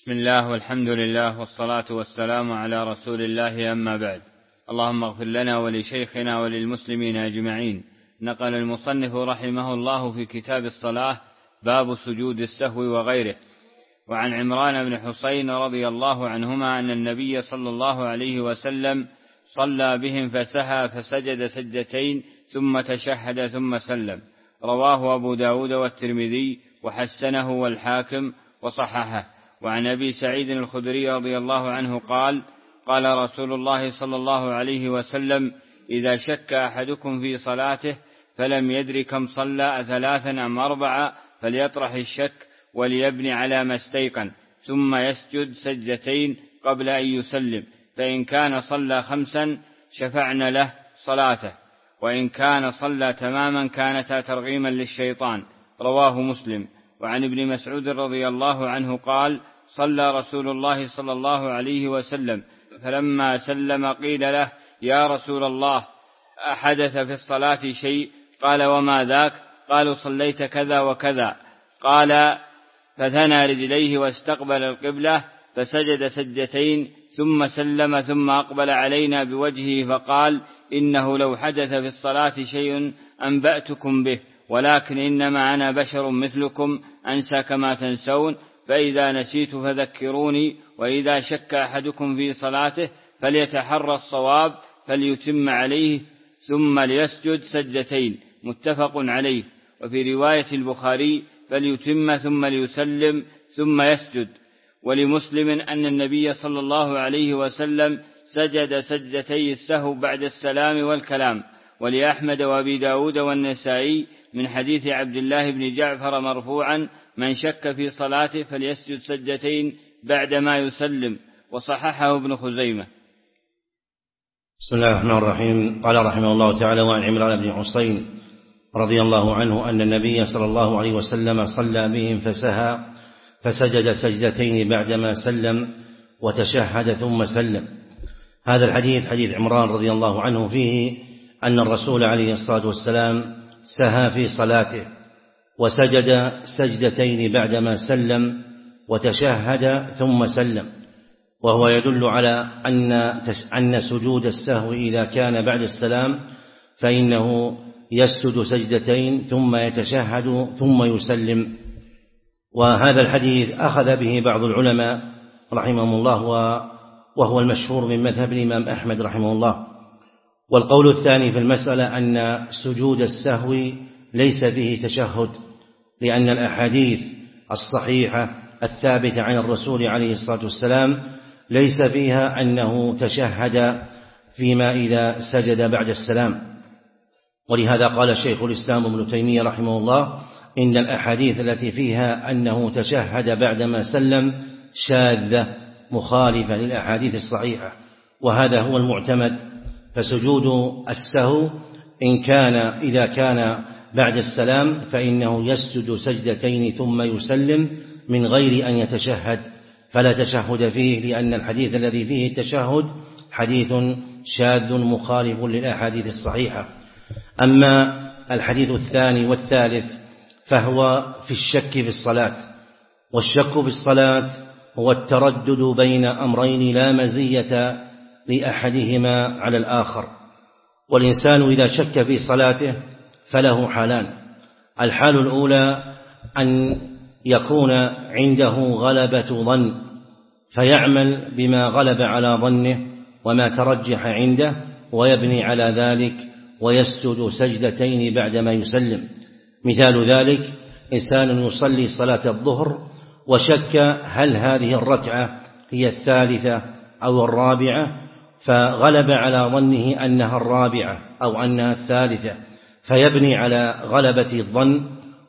بسم الله والحمد لله والصلاة والسلام على رسول الله، أما بعد. اللهم اغفر لنا ولشيخنا وللمسلمين أجمعين. نقل المصنف رحمه الله في كتاب الصلاة باب سجود السهو وغيره. وعن عمران بن حسين رضي الله عنهما أن النبي صلى الله عليه وسلم صلى بهم فسهى فسجد سجدتين ثم تشهد ثم سلم. رواه أبو داود والترمذي وحسنه والحاكم وصححه. وعن أبي سعيد الخدري رضي الله عنه قال: قال رسول الله صلى الله عليه وسلم: إذا شك أحدكم في صلاته فلم يدر كم صلى ثلاثا أم أربعة فليطرح الشك وليبني على ما استيقن، ثم يسجد سجدتين قبل أن يسلم، فإن كان صلى 5 شفعنا له صلاته، وإن كان صلى تماما كانتا ترغيما للشيطان. رواه مسلم. وعن ابن مسعود رضي الله عنه قال: صلى رسول الله صلى الله عليه وسلم فلما سلم قيل له: يا رسول الله، أحدث في الصلاة شيء؟ قال: وما ذاك؟ قالوا: صليت كذا وكذا. قال: فثنى رجليه واستقبل القبلة فسجد سجدتين ثم سلم، ثم أقبل علينا بوجهه فقال: إنه لو حدث في الصلاة شيء أنبأتكم به، ولكن إنما أنا بشر مثلكم أنسى كما تنسون، فإذا نسيت فذكروني، وإذا شك أحدكم في صلاته فليتحرى الصواب فليتم عليه ثم ليسجد سجدتين. متفق عليه. وفي رواية البخاري: فليتم ثم ليسلم ثم يسجد. ولمسلم أن النبي صلى الله عليه وسلم سجد سجدتي السهو بعد السلام والكلام. ولأحمد وأبي داود والنسائي من حديث عبد الله بن جعفر مرفوعا: من شك في صلاته فليسجد سجدتين بعدما يسلم. وصححه ابن خزيمة. بسم الله الرحمن الرحيم. قال رحمه الله تعالى: وعن عمران بن حسين رضي الله عنه أن النبي صلى الله عليه وسلم صلى بهم فسهى فسجد سجدتين بعدما سلم وتشهد ثم سلم. هذا الحديث حديث عمران رضي الله عنه فيه أن الرسول عليه الصلاة والسلام سهى في صلاته وسجد سجدتين بعدما سلم وتشهد ثم سلم، وهو يدل على أن سجود السهو إذا كان بعد السلام فإنه يسجد سجدتين ثم يتشهد ثم يسلم. وهذا الحديث أخذ به بعض العلماء رحمهم الله، وهو المشهور من مذهب الإمام أحمد رحمه الله. والقول الثاني في المسألة أن سجود السهو ليس فيه تشهد، لأن الأحاديث الصحيحة الثابتة عن الرسول عليه الصلاة والسلام ليس فيها أنه تشهد فيما إذا سجد بعد السلام. ولهذا قال شيخ الإسلام ابن تيمية رحمه الله: إن الأحاديث التي فيها أنه تشهد بعدما سلم شاذة مخالفة للأحاديث الصحيحة، وهذا هو المعتمد. فسجود السهو إذا كان بعد السلام فإنه يسجد سجدتين ثم يسلم من غير أن يتشهد، فلا تشهد فيه، لأن الحديث الذي فيه التشهد حديث شاذ مخالف للأحاديث الصحيحة. أما الحديث الثاني والثالث فهو في الشك في الصلاة، والشك في الصلاة هو التردد بين أمرين لا مزية لأحدهما على الآخر. والإنسان إذا شك في صلاته فله حالان: الحال الأولى أن يكون عنده غلبة ظن فيعمل بما غلب على ظنه وما ترجح عنده ويبني على ذلك ويسجد سجدتين بعدما يسلم. مثال ذلك: إنسان يصلي صلاة الظهر وشك هل هذه الركعة هي الثالثة أو الرابعة، فغلب على ظنه أنها الرابعة أو أنها الثالثة، فيبني على غلبة الظن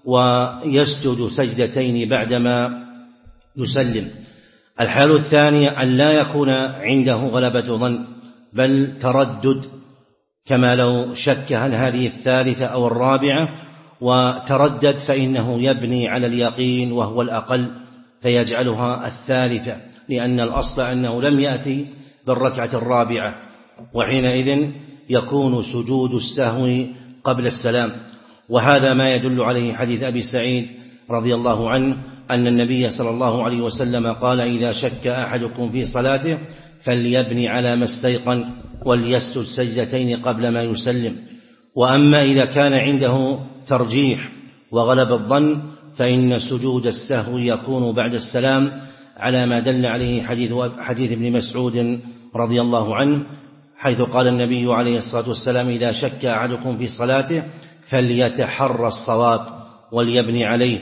ويسجد سجدتين بعدما يسلم. الحال الثانية أن لا يكون عنده غلبة ظن بل تردد، كما لو شك هل هذه الثالثة أو الرابعة وتردد، فإنه يبني على اليقين وهو الأقل فيجعلها الثالثة، لأن الأصل أنه لم يأتي بالركعة الرابعة، وحينئذ يكون سجود السهو قبل السلام. وهذا ما يدل عليه حديث أبي سعيد رضي الله عنه أن النبي صلى الله عليه وسلم قال: إذا شك أحدكم في صلاته فليبني على ما استيقن وليسجد سجدتين قبل ما يسلم. وأما إذا كان عنده ترجيح وغلب الظن فإن سجود السهو يكون بعد السلام، على ما دل عليه حديث ابن مسعود رضي الله عنه، حيث قال النبي عليه الصلاة والسلام: إذا شك أحدكم في صلاته فليتحرى الصواب وليبني عليه.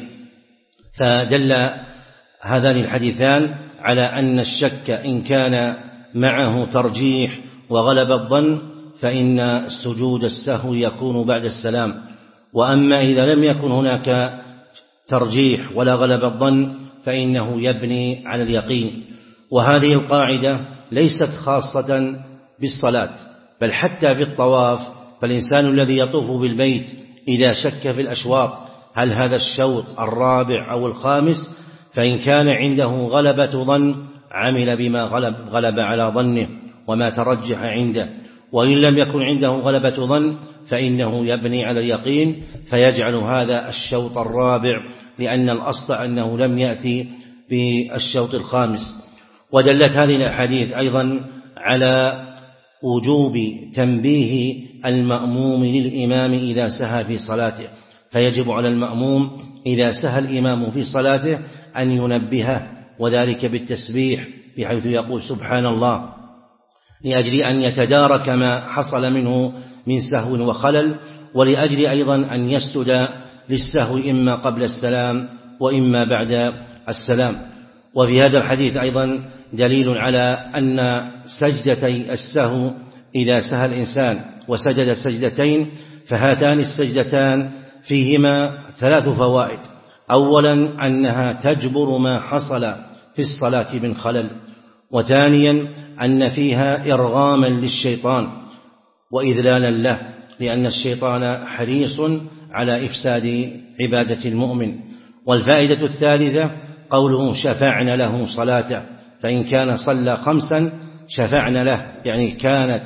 فدل هذان الحديثان على أن الشك إن كان معه ترجيح وغلب الظن فإن سجود السهو يكون بعد السلام. وأما إذا لم يكن هناك ترجيح ولا غلب الظن فإنه يبني على اليقين. وهذه القاعدة ليست خاصة بالصلاة، بل حتى في الطواف، فالإنسان الذي يطوف بالبيت إذا شك في الأشواط هل هذا الشوط الرابع أو الخامس، فإن كان عنده غلبة ظن عمل بما غلب على ظنه وما ترجح عنده، وإن لم يكن عنده غلبة ظن فإنه يبني على اليقين فيجعل هذا الشوط الرابع، لأن الأصل أنه لم يأتي بالشوط الخامس. ودلت هذه الأحاديث أيضا على وجوب تنبيه المأموم للإمام إذا سهى في صلاته، فيجب على المأموم إذا سهى الإمام في صلاته أن ينبهه، وذلك بالتسبيح بحيث يقول سبحان الله، لأجل أن يتدارك ما حصل منه من سهو وخلل، ولأجل أيضا أن يسجد للسهو إما قبل السلام وإما بعد السلام. وفي هذا الحديث أيضا دليل على أن سجدتي السهو إذا سهى الإنسان وسجد سجدتين فهاتان السجدتان فيهما 3 فوائد: أولا أنها تجبر ما حصل في الصلاة من خلل، وثانيا أن فيها إرغاما للشيطان وإذلالا له، لأن الشيطان حريص على إفساد عبادة المؤمن. والفائدة الثالثة قوله شفعنا له صلاته، فإن كان صلى 5 شفعنا له، يعني كانت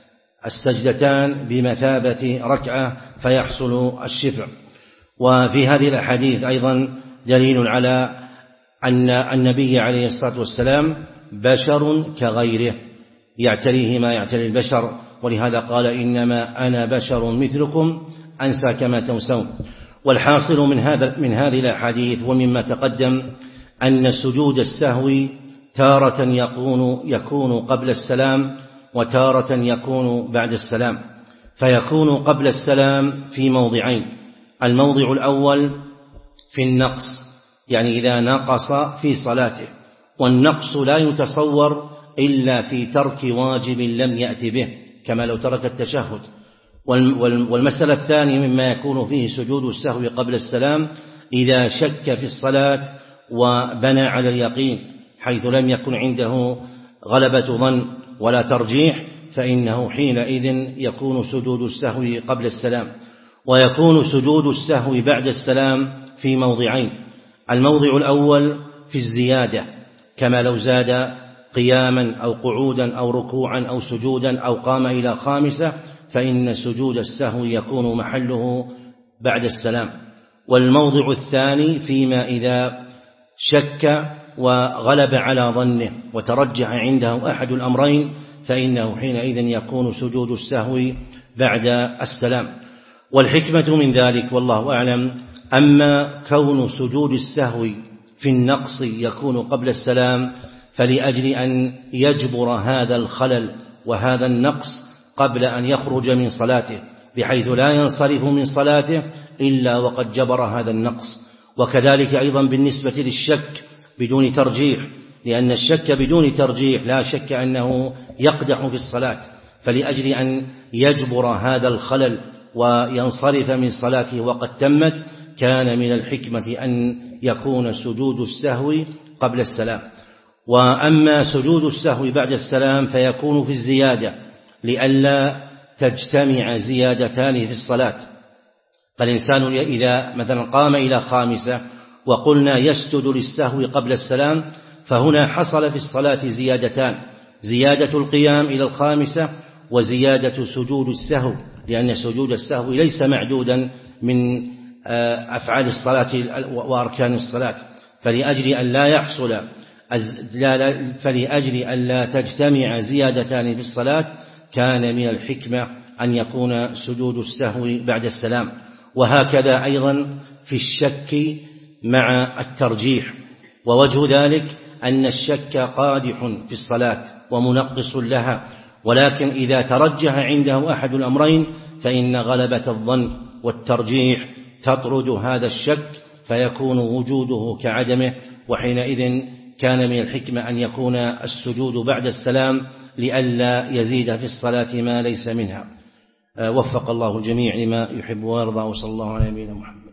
السجدتان بمثابة ركعة فيحصل الشفع. وفي هذه الأحاديث أيضا دليل على أن النبي عليه الصلاة والسلام بشر كغيره يعتريه ما يعتري البشر، ولهذا قال إنما أنا بشر مثلكم أنسى كما تنسون. والحاصل من هذه الأحاديث ومما تقدم أن سجود السهو تارة يكون قبل السلام وتارة يكون بعد السلام. فيكون قبل السلام في موضعين: الموضع الأول في النقص، يعني إذا نقص في صلاته، والنقص لا يتصور إلا في ترك واجب لم يأت به، كما لو ترك التشهد. والمسألة الثانية مما يكون فيه سجود السهو قبل السلام إذا شك في الصلاة وبنى على اليقين، حيث لم يكن عنده غلبة ظن ولا ترجيح، فإنه حينئذ يكون سجود السهو قبل السلام. ويكون سجود السهو بعد السلام في موضعين: الموضع الأول في الزيادة، كما لو زاد قياما أو قعودا أو ركوعا أو سجودا أو قام إلى 5 فإن سجود السهو يكون محله بعد السلام. والموضع الثاني فيما إذا شك وغلب على ظنه وترجح عنده أحد الأمرين فإنه حينئذ يكون سجود السهو بعد السلام. والحكمة من ذلك والله أعلم، أما كون سجود السهو في النقص يكون قبل السلام فلأجل أن يجبر هذا الخلل وهذا النقص قبل أن يخرج من صلاته، بحيث لا ينصرف من صلاته إلا وقد جبر هذا النقص. وكذلك أيضا بالنسبة للشك بدون ترجيح، لأن الشك بدون ترجيح لا شك أنه يقدح في الصلاة، فلأجل أن يجبر هذا الخلل وينصرف من صلاته وقد تمت كان من الحكمة أن يكون سجود السهو قبل السلام. وأما سجود السهو بعد السلام فيكون في الزيادة، لئلا تجتمع زيادتان في الصلاة. فالإنسان إذا مثلا قام إلى 5 وقلنا يسجد للسهو قبل السلام، فهنا حصل في الصلاة زيادتان: زيادة القيام إلى 5 وزيادة سجود السهو، لأن سجود السهو ليس معدودا من أفعال الصلاة وأركان الصلاة، فلأجل أن لا تجتمع زيادتان في الصلاة كان من الحكمة أن يكون سجود السهو بعد السلام. وهكذا أيضا في الشك مع الترجيح. ووجه ذلك أن الشك قادح في الصلاة ومنقص لها، ولكن إذا ترجح عنده أحد الأمرين فإن غلبة الظن والترجيح تطرد هذا الشك فيكون وجوده كعدمه، وحينئذ كان من الحكمة أن يكون السجود بعد السلام لئلا يزيد في الصلاة ما ليس منها. وفق الله الجميع لما يحب ويرضى، وصلى الله على نبينا محمد.